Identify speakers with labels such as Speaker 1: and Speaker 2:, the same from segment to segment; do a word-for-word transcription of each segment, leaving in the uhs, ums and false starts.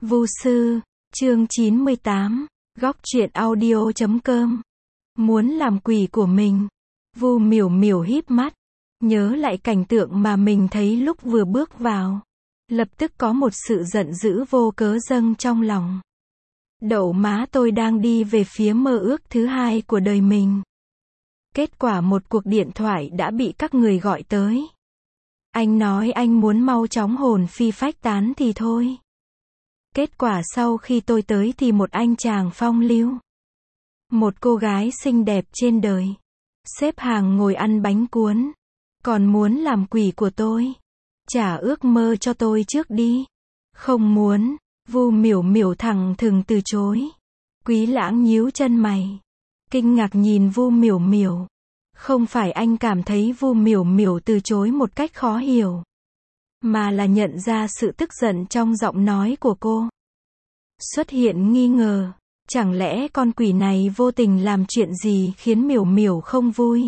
Speaker 1: Vu sư, chương chín mươi tám, góc truyện audio chấm com. Muốn làm quỷ của mình. Vu Miểu Miểu híp mắt, nhớ lại cảnh tượng mà mình thấy lúc vừa bước vào. Lập tức có một sự giận dữ vô cớ dâng trong lòng. Đậu má, tôi đang đi về phía mơ ước thứ hai của đời mình. Kết quả một cuộc điện thoại đã bị các người gọi tới. Anh nói anh muốn mau chóng hồn phi phách tán thì thôi. Kết quả sau khi tôi tới thì một anh chàng phong lưu, một cô gái xinh đẹp trên đời, xếp hàng ngồi ăn bánh cuốn, còn muốn làm quỷ của tôi. Trả ước mơ cho tôi trước đi. Không muốn. Vu Miểu Miểu thẳng thừng từ chối. Quý Lãng nhíu chân mày, kinh ngạc nhìn Vu Miểu Miểu. Không phải anh cảm thấy Vu Miểu Miểu từ chối một cách khó hiểu, mà là nhận ra sự tức giận trong giọng nói của cô. Xuất hiện nghi ngờ, chẳng lẽ con quỷ này vô tình làm chuyện gì khiến Miểu Miểu không vui?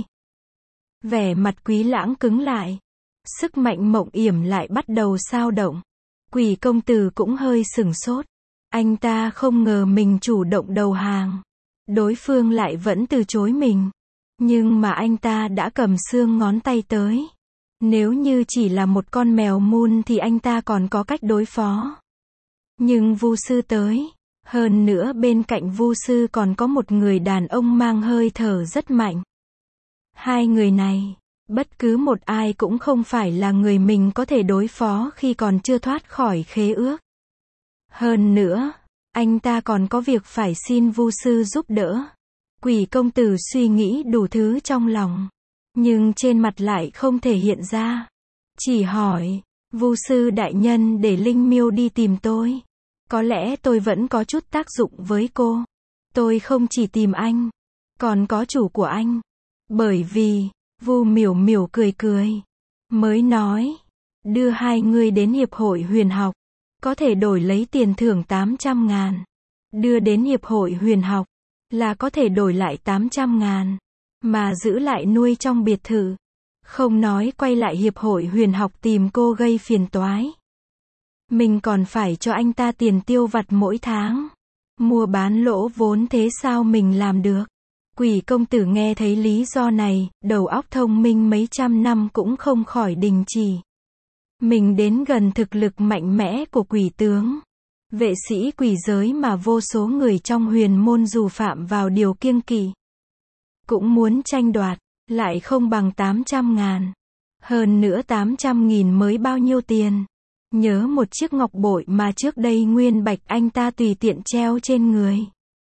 Speaker 1: Vẻ mặt Quý Lãng cứng lại, sức mạnh mộng yểm lại bắt đầu xao động. Quỷ công tử cũng hơi sửng sốt, anh ta không ngờ mình chủ động đầu hàng, đối phương lại vẫn từ chối mình. Nhưng mà anh ta đã cầm xương ngón tay tới. Nếu như chỉ là một con mèo mun thì anh ta còn có cách đối phó. Nhưng Vu sư tới, hơn nữa bên cạnh Vu sư còn có một người đàn ông mang hơi thở rất mạnh. Hai người này, bất cứ một ai cũng không phải là người mình có thể đối phó khi còn chưa thoát khỏi khế ước. Hơn nữa, anh ta còn có việc phải xin Vu sư giúp đỡ. Quỷ công tử suy nghĩ đủ thứ trong lòng, nhưng trên mặt lại không thể hiện ra. Chỉ hỏi, Vu sư đại nhân để Linh Miêu đi tìm tôi. Có lẽ tôi vẫn có chút tác dụng với cô. Tôi không chỉ tìm anh, còn có chủ của anh. Bởi vì, Vu Miểu Miểu cười cười, mới nói, đưa hai người đến Hiệp hội Huyền học, có thể đổi lấy tiền thưởng tám trăm ngàn. Đưa đến Hiệp hội Huyền học, là có thể đổi lại tám trăm ngàn, mà giữ lại nuôi trong biệt thự. Không nói quay lại Hiệp hội Huyền học tìm cô gây phiền toái. Mình còn phải cho anh ta tiền tiêu vặt mỗi tháng. Mua bán lỗ vốn thế sao mình làm được? Quỷ công tử nghe thấy lý do này, đầu óc thông minh mấy trăm năm cũng không khỏi đình chỉ. Mình đến gần thực lực mạnh mẽ của quỷ tướng, vệ sĩ quỷ giới mà vô số người trong huyền môn dù phạm vào điều kiêng kỵ cũng muốn tranh đoạt, lại không bằng tám trăm ngàn. Hơn nữa tám trăm nghìn mới bao nhiêu tiền? Nhớ một chiếc ngọc bội mà trước đây Nguyên Bạch anh ta tùy tiện treo trên người.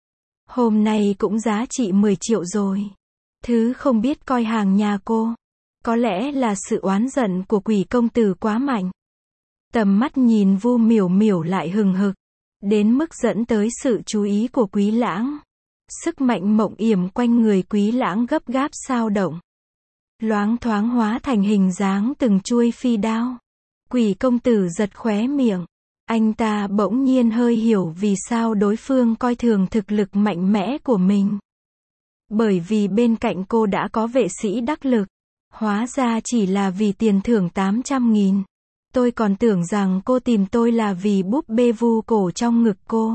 Speaker 1: Hôm nay cũng giá trị mười triệu rồi. Thứ không biết coi hàng nhà cô. Có lẽ là sự oán giận của quỷ công tử quá mạnh. Tầm mắt nhìn Vu Miểu Miểu lại hừng hực, đến mức dẫn tới sự chú ý của Quý Lãng. Sức mạnh mộng yểm quanh người Quý Lãng gấp gáp xao động, loáng thoáng hóa thành hình dáng từng chuôi phi đao. Quỷ công tử giật khóe miệng. Anh ta bỗng nhiên hơi hiểu vì sao đối phương coi thường thực lực mạnh mẽ của mình. Bởi vì bên cạnh cô đã có vệ sĩ đắc lực. Hóa ra chỉ là vì tiền thưởng tám trăm nghìn. Tôi còn tưởng rằng cô tìm tôi là vì búp bê vu cổ trong ngực cô.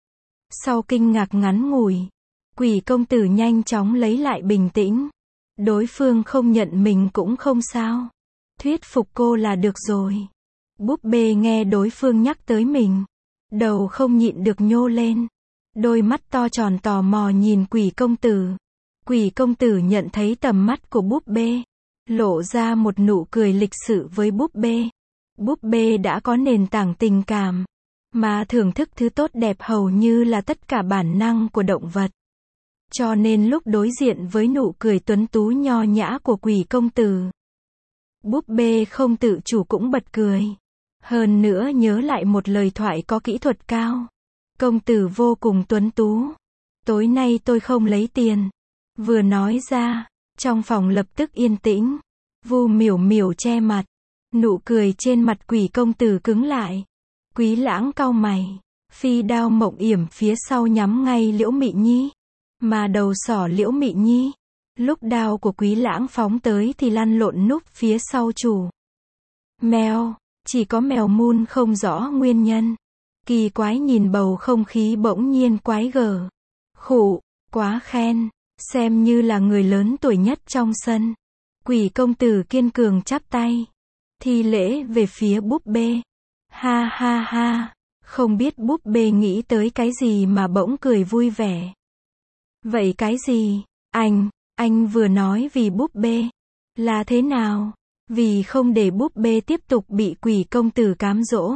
Speaker 1: Sau kinh ngạc ngắn ngủi, quỷ công tử nhanh chóng lấy lại bình tĩnh. Đối phương không nhận mình cũng không sao. Thuyết phục cô là được rồi. Búp bê nghe đối phương nhắc tới mình, đầu không nhịn được nhô lên. Đôi mắt to tròn tò mò nhìn quỷ công tử. Quỷ công tử nhận thấy tầm mắt của búp bê, lộ ra một nụ cười lịch sự với búp bê. Búp bê đã có nền tảng tình cảm, mà thưởng thức thứ tốt đẹp hầu như là tất cả bản năng của động vật. Cho nên lúc đối diện với nụ cười tuấn tú nho nhã của quỷ công tử, búp bê không tự chủ cũng bật cười. Hơn nữa nhớ lại một lời thoại có kỹ thuật cao. Công tử vô cùng tuấn tú. Tối nay tôi không lấy tiền. Vừa nói ra, trong phòng lập tức yên tĩnh. Vu Miểu Miểu che mặt. Nụ cười trên mặt quỷ công tử cứng lại. Quý Lãng cau mày. Phi đao mộng yểm phía sau nhắm ngay Liễu Mị Nhi. Mà đầu sỏ Liễu Mị Nhi. Lúc đao của Quý Lãng phóng tới thì lăn lộn núp phía sau chủ. Mèo. Chỉ có mèo mun không rõ nguyên nhân. Kỳ quái nhìn bầu không khí bỗng nhiên quái gở. Khụ, quá khen, xem như là người lớn tuổi nhất trong sân. Quỷ công tử kiên cường chắp tay, thi lễ về phía búp bê. Ha ha ha, không biết búp bê nghĩ tới cái gì mà bỗng cười vui vẻ. Vậy cái gì? Anh, anh vừa nói vì búp bê. Là thế nào? Vì không để búp bê tiếp tục bị quỷ công tử cám dỗ.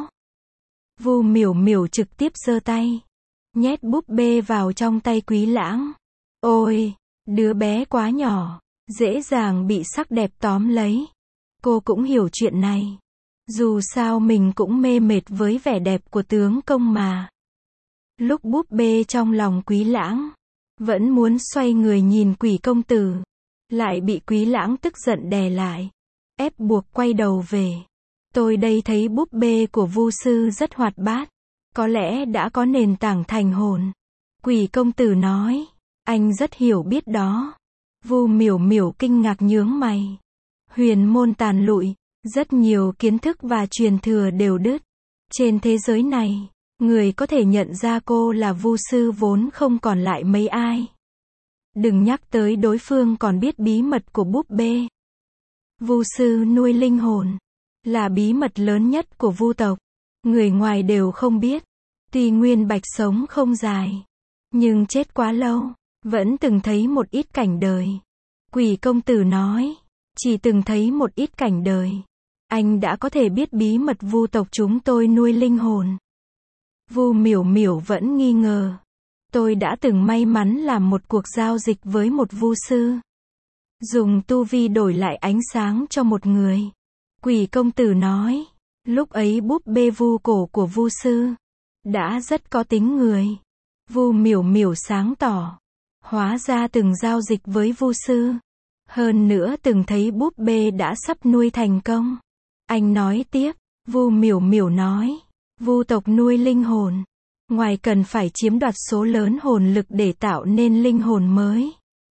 Speaker 1: Vu Miểu Miểu trực tiếp giơ tay, nhét búp bê vào trong tay Quý Lãng. Ôi, đứa bé quá nhỏ, dễ dàng bị sắc đẹp tóm lấy. Cô cũng hiểu chuyện này. Dù sao mình cũng mê mệt với vẻ đẹp của tướng công mà. Lúc búp bê trong lòng Quý Lãng vẫn muốn xoay người nhìn quỷ công tử, lại bị Quý Lãng tức giận đè lại, ép buộc quay đầu về. Tôi đây thấy búp bê của Vu sư rất hoạt bát, có lẽ đã có nền tảng thành hồn. Quỷ công tử nói, anh rất hiểu biết đó. Vu Miểu Miểu kinh ngạc nhướng mày. Huyền môn tàn lụi, rất nhiều kiến thức và truyền thừa đều đứt. Trên thế giới này, người có thể nhận ra cô là Vu sư vốn không còn lại mấy ai. Đừng nhắc tới đối phương còn biết bí mật của búp bê. Vu sư nuôi linh hồn là bí mật lớn nhất của Vu tộc. Người ngoài đều không biết. Tuy Nguyên Bạch sống không dài, nhưng chết quá lâu, vẫn từng thấy một ít cảnh đời. Quỷ công tử nói, chỉ từng thấy một ít cảnh đời, anh đã có thể biết bí mật Vu tộc chúng tôi nuôi linh hồn. Vu Miểu Miểu vẫn nghi ngờ. Tôi đã từng may mắn làm một cuộc giao dịch với một Vu sư, dùng tu vi đổi lại ánh sáng cho một người. Quỷ công tử nói, lúc ấy búp bê vu cổ của Vu sư đã rất có tính người. Vu Miểu Miểu sáng tỏ, hóa ra từng giao dịch với Vu sư, hơn nữa từng thấy búp bê đã sắp nuôi thành công. Anh nói tiếp, Vu Miểu Miểu nói, Vu tộc nuôi linh hồn, ngoài cần phải chiếm đoạt số lớn hồn lực để tạo nên linh hồn mới,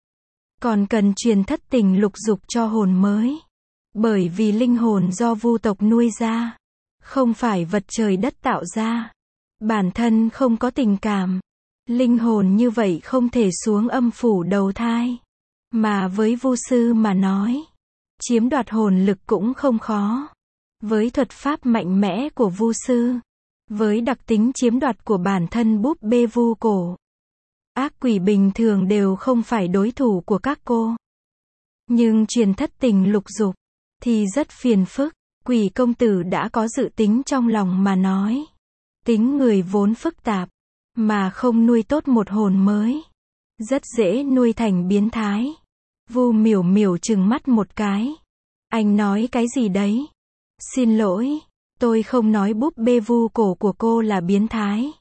Speaker 1: còn cần truyền thất tình lục dục cho hồn mới. Bởi vì linh hồn do Vu tộc nuôi ra, không phải vật trời đất tạo ra, bản thân không có tình cảm. Linh hồn như vậy không thể xuống âm phủ đầu thai. Mà với Vu sư mà nói, chiếm đoạt hồn lực cũng không khó. Với thuật pháp mạnh mẽ của Vu sư, với đặc tính chiếm đoạt của bản thân búp bê vu cổ, ác quỷ bình thường đều không phải đối thủ của các cô. Nhưng truyền thất tình lục dục thì rất phiền phức. Quỷ công tử đã có dự tính trong lòng mà nói, tính người vốn phức tạp, mà không nuôi tốt một hồn mới, rất dễ nuôi thành biến thái. Vu Miểu Miểu trừng mắt một cái. Anh nói cái gì đấy? Xin lỗi, tôi không nói búp bê vu cổ của cô là biến thái.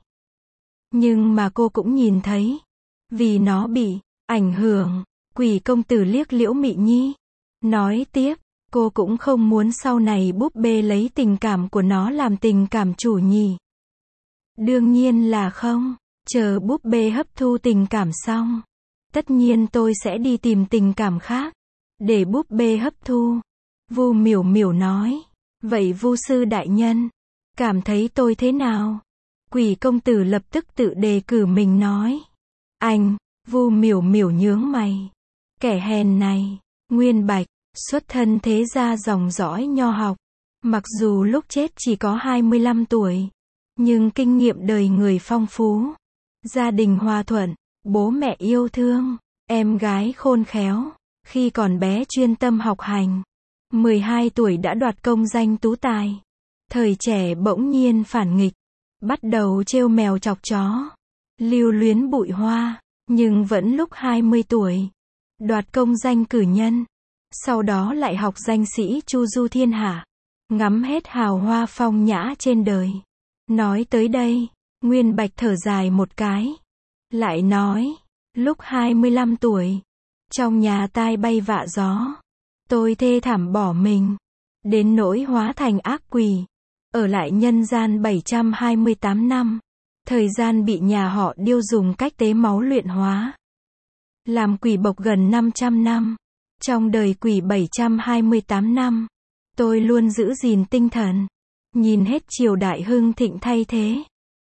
Speaker 1: Nhưng mà cô cũng nhìn thấy, vì nó bị ảnh hưởng. Quỷ công tử liếc Liễu Mị Nhi, nói tiếp, cô cũng không muốn sau này búp bê lấy tình cảm của nó làm tình cảm chủ nhỉ? Đương nhiên là không. Chờ búp bê hấp thu tình cảm xong, tất nhiên tôi sẽ đi tìm tình cảm khác, để búp bê hấp thu. Vu Miểu Miểu nói, vậy Vu sư đại nhân, cảm thấy tôi thế nào? Quỷ công tử lập tức tự đề cử mình nói. Anh, Vu Miểu Miểu nhướng mày. Kẻ hèn này, Nguyên Bạch, xuất thân thế gia dòng dõi nho học. Mặc dù lúc chết chỉ có hai mươi lăm tuổi, nhưng kinh nghiệm đời người phong phú. Gia đình hòa thuận, bố mẹ yêu thương, em gái khôn khéo. Khi còn bé chuyên tâm học hành, mười hai tuổi đã đoạt công danh tú tài. Thời trẻ bỗng nhiên phản nghịch, bắt đầu trêu mèo chọc chó, lưu luyến bụi hoa, nhưng vẫn lúc hai mươi tuổi, đoạt công danh cử nhân. Sau đó lại học danh sĩ chu du thiên hạ, ngắm hết hào hoa phong nhã trên đời. Nói tới đây, Nguyên Bạch thở dài một cái, lại nói, lúc hai mươi lăm tuổi, trong nhà tai bay vạ gió, tôi thê thảm bỏ mình, đến nỗi hóa thành ác quỷ, ở lại nhân gian bảy trăm hai mươi tám năm, thời gian bị nhà họ Điêu dùng cách tế máu luyện hóa, làm quỷ bộc gần năm trăm năm. Trong đời quỷ bảy trăm hai mươi tám năm, tôi luôn giữ gìn tinh thần, nhìn hết triều đại hưng thịnh thay thế,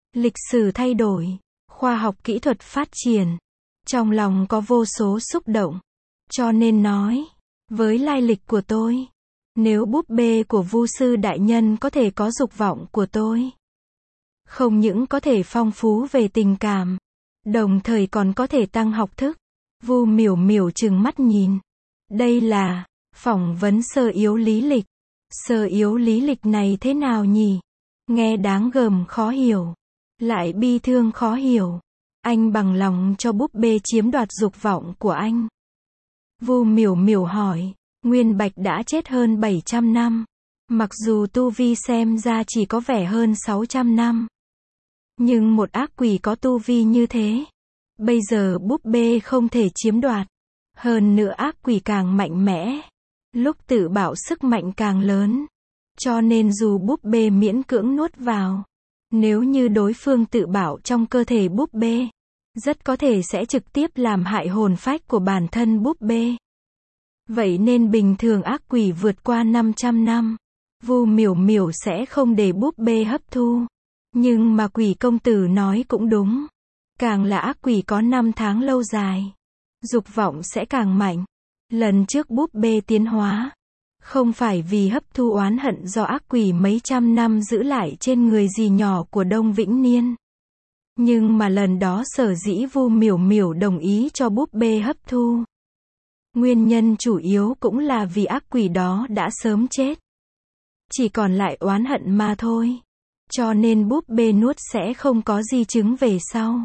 Speaker 1: lịch sử thay đổi, khoa học kỹ thuật phát triển. Trong lòng có vô số xúc động. Cho nên nói, với lai lịch của tôi, nếu búp bê của Vu sư đại nhân có thể có dục vọng của tôi, không những có thể phong phú về tình cảm, đồng thời còn có thể tăng học thức. Vu miểu miểu trừng mắt nhìn. Đây là phỏng vấn sơ yếu lý lịch. Sơ yếu lý lịch này thế nào nhỉ? Nghe đáng gờm khó hiểu, lại bi thương khó hiểu. Anh bằng lòng cho búp bê chiếm đoạt dục vọng của anh? Vu miểu miểu hỏi. Nguyên Bạch đã chết hơn bảy trăm năm. Mặc dù tu vi xem ra chỉ có vẻ hơn sáu trăm năm. Nhưng một ác quỷ có tu vi như thế, bây giờ búp bê không thể chiếm đoạt. Hơn nữa ác quỷ càng mạnh mẽ, lúc tự bảo sức mạnh càng lớn. Cho nên dù búp bê miễn cưỡng nuốt vào, nếu như đối phương tự bảo trong cơ thể búp bê, rất có thể sẽ trực tiếp làm hại hồn phách của bản thân búp bê. Vậy nên bình thường ác quỷ vượt qua năm trăm năm, Vu miểu miểu sẽ không để búp bê hấp thu. Nhưng mà quỷ công tử nói cũng đúng. Càng là ác quỷ có năm tháng lâu dài, dục vọng sẽ càng mạnh. Lần trước búp bê tiến hóa, không phải vì hấp thu oán hận do ác quỷ mấy trăm năm giữ lại trên người dì nhỏ của Đông Vĩnh Niên. Nhưng mà lần đó sở dĩ Vu miểu miểu đồng ý cho búp bê hấp thu, nguyên nhân chủ yếu cũng là vì ác quỷ đó đã sớm chết. Chỉ còn lại oán hận mà thôi. Cho nên búp bê nuốt sẽ không có di chứng về sau.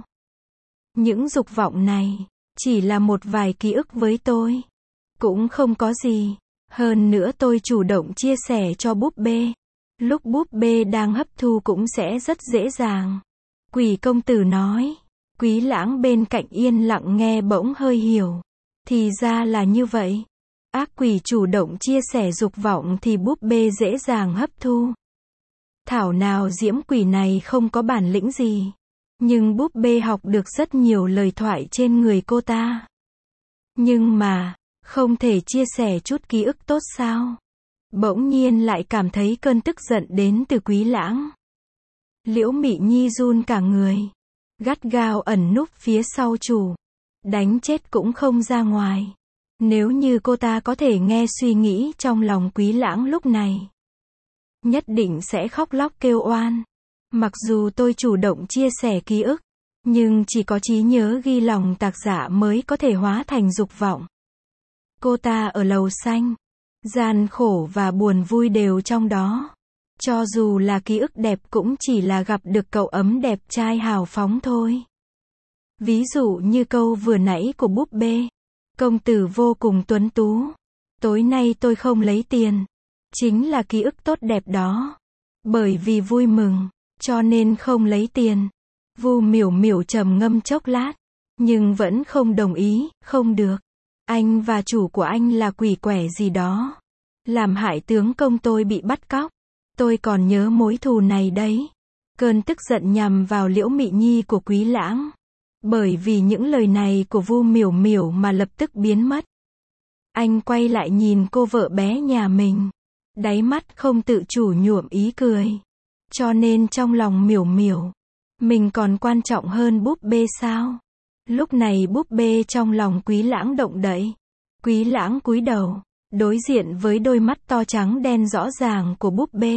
Speaker 1: Những dục vọng này, chỉ là một vài ký ức với tôi. Cũng không có gì. Hơn nữa tôi chủ động chia sẻ cho búp bê. Lúc búp bê đang hấp thu cũng sẽ rất dễ dàng. Quỷ công tử nói. Quý Lãng bên cạnh yên lặng nghe bỗng hơi hiểu. Thì ra là như vậy. Ác quỷ chủ động chia sẻ dục vọng thì búp bê dễ dàng hấp thu. Thảo nào diễm quỷ này không có bản lĩnh gì. Nhưng búp bê học được rất nhiều lời thoại trên người cô ta. Nhưng mà, không thể chia sẻ chút ký ức tốt sao? Bỗng nhiên lại cảm thấy cơn tức giận đến từ Quý Lãng. Liễu Mị Nhi run cả người. Gắt gao ẩn núp phía sau chủ. Đánh chết cũng không ra ngoài. Nếu như cô ta có thể nghe suy nghĩ trong lòng Quý Lãng lúc này, nhất định sẽ khóc lóc kêu oan. Mặc dù tôi chủ động chia sẻ ký ức, nhưng chỉ có trí nhớ ghi lòng tạc giả mới có thể hóa thành dục vọng. Cô ta ở lầu xanh, gian khổ và buồn vui đều trong đó. Cho dù là ký ức đẹp cũng chỉ là gặp được cậu ấm đẹp trai hào phóng thôi. Ví dụ như câu vừa nãy của búp bê. Công tử vô cùng tuấn tú. Tối nay tôi không lấy tiền. Chính là ký ức tốt đẹp đó. Bởi vì vui mừng, cho nên không lấy tiền. Vu miểu miểu trầm ngâm chốc lát, nhưng vẫn không đồng ý. Không được. Anh và chủ của anh là quỷ quẻ gì đó, làm hại tướng công tôi bị bắt cóc. Tôi còn nhớ mối thù này đấy. Cơn tức giận nhằm vào Liễu Mị Nhi của Quý Lãng. Bởi vì những lời này của Vu miểu miểu mà lập tức biến mất. Anh quay lại nhìn cô vợ bé nhà mình. Đáy mắt không tự chủ nhuộm ý cười. Cho nên trong lòng miểu miểu, mình còn quan trọng hơn búp bê sao? Lúc này búp bê trong lòng Quý Lãng động đậy. Quý Lãng cúi đầu, đối diện với đôi mắt to trắng đen rõ ràng của búp bê.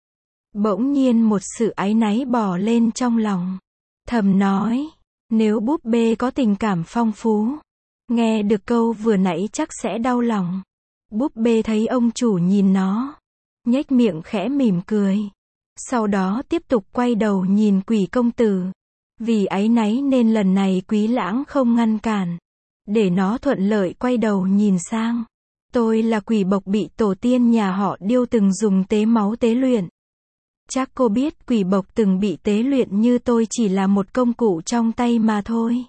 Speaker 1: Bỗng nhiên một sự áy náy bò lên trong lòng. Thầm nói, nếu búp bê có tình cảm phong phú, nghe được câu vừa nãy chắc sẽ đau lòng. Búp bê thấy ông chủ nhìn nó, nhếch miệng khẽ mỉm cười. Sau đó tiếp tục quay đầu nhìn Quỷ công tử. Vì áy náy nên lần này Quý Lãng không ngăn cản, để nó thuận lợi quay đầu nhìn sang. Tôi là quỷ bộc bị tổ tiên nhà họ Điêu từng dùng tế máu tế luyện. Chắc cô biết quỷ bộc từng bị tế luyện như tôi chỉ là một công cụ trong tay mà thôi.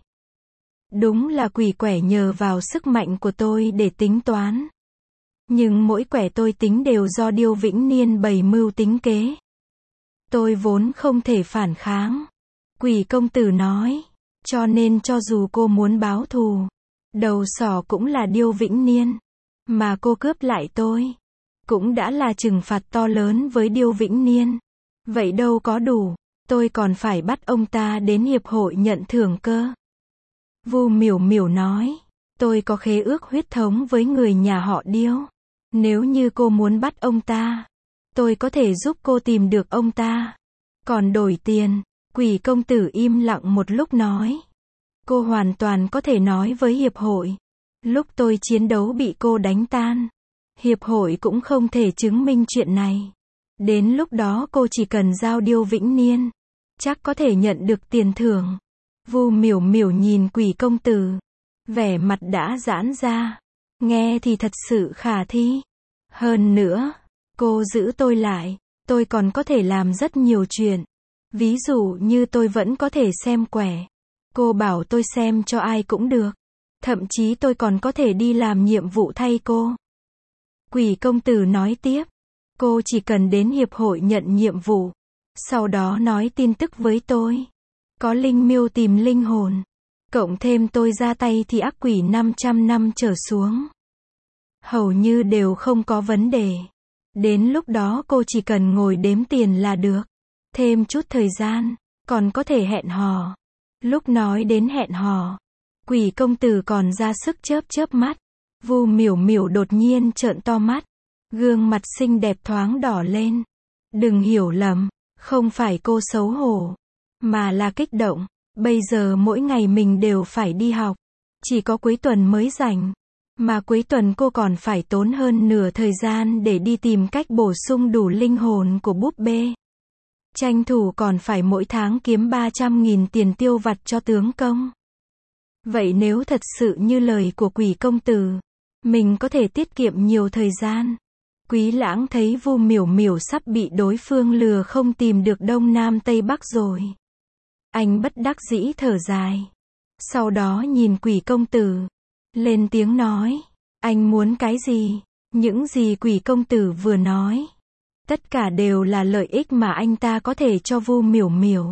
Speaker 1: Đúng là quỷ quẻ nhờ vào sức mạnh của tôi để tính toán. Nhưng mỗi quẻ tôi tính đều do Điêu Vĩnh Niên bày mưu tính kế. Tôi vốn không thể phản kháng. Quỷ công tử nói, cho nên cho dù cô muốn báo thù, đầu sỏ cũng là Điêu Vĩnh Niên. Mà cô cướp lại tôi, cũng đã là trừng phạt to lớn với Điêu Vĩnh Niên. Vậy đâu có đủ. tôi còn phải bắt ông ta đến hiệp hội nhận thưởng cơ. Vu Miểu Miểu nói, tôi có khế ước huyết thống với người nhà họ Điêu. Nếu như cô muốn bắt ông ta, tôi có thể giúp cô tìm được ông ta. Còn đổi tiền, Quỷ công tử im lặng một lúc nói. Cô hoàn toàn có thể nói với hiệp hội. Lúc tôi chiến đấu bị cô đánh tan. Hiệp hội cũng không thể chứng minh chuyện này. Đến lúc đó cô chỉ cần giao Điêu Vĩnh Niên. Chắc có thể nhận được tiền thưởng. Vu Miểu Miểu nhìn Quỷ công tử. Vẻ mặt đã giãn ra. Nghe thì thật sự khả thi. Hơn nữa, cô giữ tôi lại. Tôi còn có thể làm rất nhiều chuyện. Ví dụ như tôi vẫn có thể xem quẻ. Cô bảo tôi xem cho ai cũng được. Thậm chí tôi còn có thể đi làm nhiệm vụ thay cô. Quỷ công tử nói tiếp. Cô chỉ cần đến hiệp hội nhận nhiệm vụ. Sau đó nói tin tức với tôi. Có linh miêu tìm linh hồn. Cộng thêm tôi ra tay thì ác quỷ năm trăm năm trở xuống. Hầu như đều không có vấn đề. Đến lúc đó cô chỉ cần ngồi đếm tiền là được. Thêm chút thời gian, còn có thể hẹn hò. Lúc nói đến hẹn hò, Quỷ công tử còn ra sức chớp chớp mắt. Vu Miểu Miểu đột nhiên trợn to mắt. Gương mặt xinh đẹp thoáng đỏ lên. Đừng hiểu lầm, không phải cô xấu hổ, mà là kích động. Bây giờ mỗi ngày mình đều phải đi học. Chỉ có cuối tuần mới rảnh. Mà cuối tuần cô còn phải tốn hơn nửa thời gian để đi tìm cách bổ sung đủ linh hồn của búp bê. Tranh thủ còn phải mỗi tháng kiếm ba trăm nghìn tiền tiêu vặt cho tướng công. Vậy nếu thật sự như lời của Quỷ công tử, mình có thể tiết kiệm nhiều thời gian. Quý Lãng thấy Vu Miểu Miểu sắp bị đối phương lừa không tìm được Đông Nam Tây Bắc rồi. Anh bất đắc dĩ thở dài. Sau đó nhìn Quỷ công tử. Lên tiếng nói. Anh muốn cái gì? Những gì Quỷ công tử vừa nói. Tất cả đều là lợi ích mà anh ta có thể cho Vu Miểu Miểu.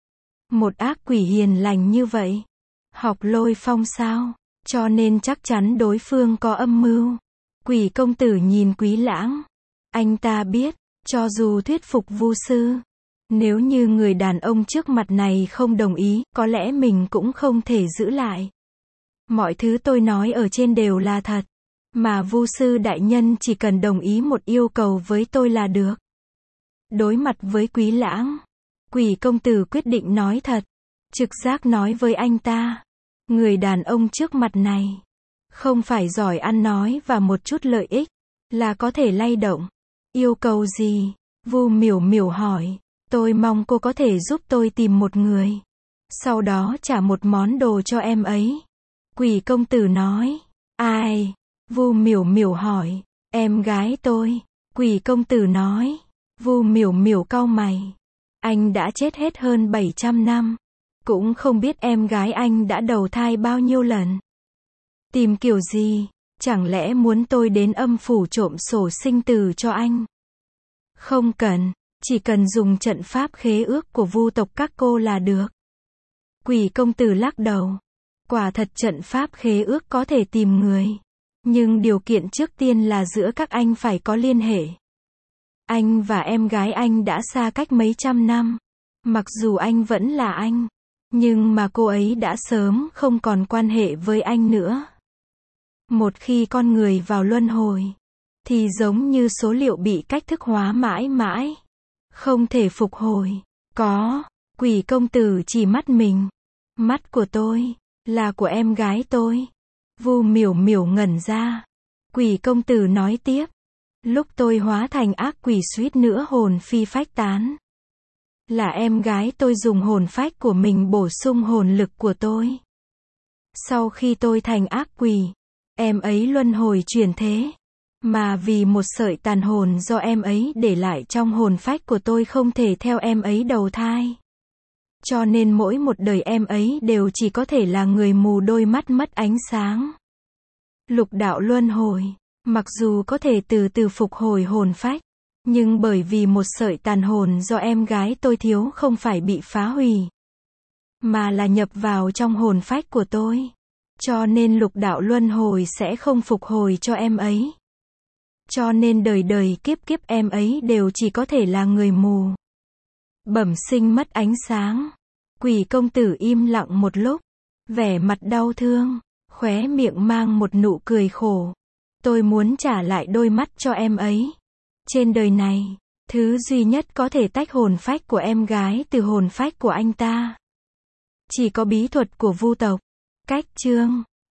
Speaker 1: Một ác quỷ hiền lành như vậy. Học Lôi Phong sao? Cho nên chắc chắn đối phương có âm mưu. Quỷ công tử nhìn Quý Lãng. Anh ta biết, cho dù thuyết phục Vu sư, nếu như người đàn ông trước mặt này không đồng ý, có lẽ mình cũng không thể giữ lại. Mọi thứ tôi nói ở trên đều là thật. Mà Vu sư đại nhân chỉ cần đồng ý một yêu cầu với tôi là được. Đối mặt với Quý Lãng, Quỷ công tử quyết định nói thật. Trực giác nói với anh ta. Người đàn ông trước mặt này không phải giỏi ăn nói và một chút lợi ích là có thể lay động. Yêu cầu gì? Vu Miểu Miểu hỏi. Tôi mong cô có thể giúp tôi tìm một người. Sau đó trả một món đồ cho em ấy. Quỷ công tử nói. Ai? Vu Miểu Miểu hỏi. Em gái tôi. Quỷ công tử nói. Vu Miểu Miểu cau mày. Anh đã chết hết hơn bảy trăm năm. Cũng không biết em gái anh đã đầu thai bao nhiêu lần. Tìm kiểu gì? Chẳng lẽ muốn tôi đến âm phủ trộm sổ sinh tử cho anh? Không cần, chỉ cần dùng trận pháp khế ước của Vu tộc các cô là được. Quỷ công tử lắc đầu. Quả thật trận pháp khế ước có thể tìm người. Nhưng điều kiện trước tiên là giữa các anh phải có liên hệ. Anh và em gái anh đã xa cách mấy trăm năm. Mặc dù anh vẫn là anh. Nhưng mà cô ấy đã sớm không còn quan hệ với anh nữa. Một khi con người vào luân hồi, thì giống như số liệu bị cách thức hóa mãi mãi. Không thể phục hồi. Có. Quỷ công tử chỉ mắt mình. Mắt của tôi, là của em gái tôi. Vu Miểu Miểu ngẩn ra. Quỷ công tử nói tiếp. Lúc tôi hóa thành ác quỷ suýt nữa hồn phi phách tán. Là em gái tôi dùng hồn phách của mình bổ sung hồn lực của tôi. Sau khi tôi thành ác quỷ, em ấy luân hồi chuyển thế. Mà vì một sợi tàn hồn do em ấy để lại trong hồn phách của tôi không thể theo em ấy đầu thai. Cho nên mỗi một đời em ấy đều chỉ có thể là người mù đôi mắt mất ánh sáng. Lục đạo luân hồi, mặc dù có thể từ từ phục hồi hồn phách, nhưng bởi vì một sợi tàn hồn do em gái tôi thiếu không phải bị phá hủy, mà là nhập vào trong hồn phách của tôi. Cho nên lục đạo luân hồi sẽ không phục hồi cho em ấy. Cho nên đời đời kiếp kiếp em ấy đều chỉ có thể là người mù. Bẩm sinh mất ánh sáng. Quỷ công tử im lặng một lúc, vẻ mặt đau thương, khóe miệng mang một nụ cười khổ. Tôi muốn trả lại đôi mắt cho em ấy. Trên đời này, thứ duy nhất có thể tách hồn phách của em gái từ hồn phách của anh ta, chỉ có bí thuật của vu tộc. Cách chương